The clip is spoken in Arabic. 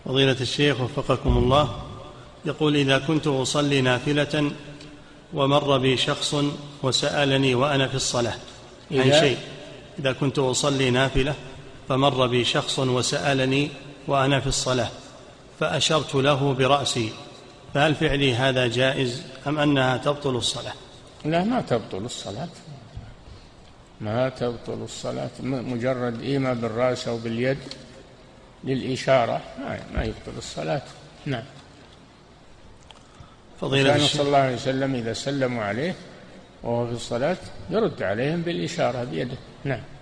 فضيلة الشيخ وفقكم الله، يقول: إذا كنت أصلي نافلة ومر بي شخص وسألني وأنا في الصلاة عن شيء، إذا كنت أصلي نافلة فمر بي شخص وسألني وأنا في الصلاة فأشرت له برأسي، فهل فعلي هذا جائز أم أنها تبطل الصلاة؟ لا، ما تبطل الصلاة، ما تبطل الصلاة، مجرد إيماء بالرأس أو باليد للإشارة ما يبطل الصلاة. نعم. كان صلى الله عليه وسلم إذا سلموا عليه وهو في الصلاة يرد عليهم بالإشارة بيده. نعم.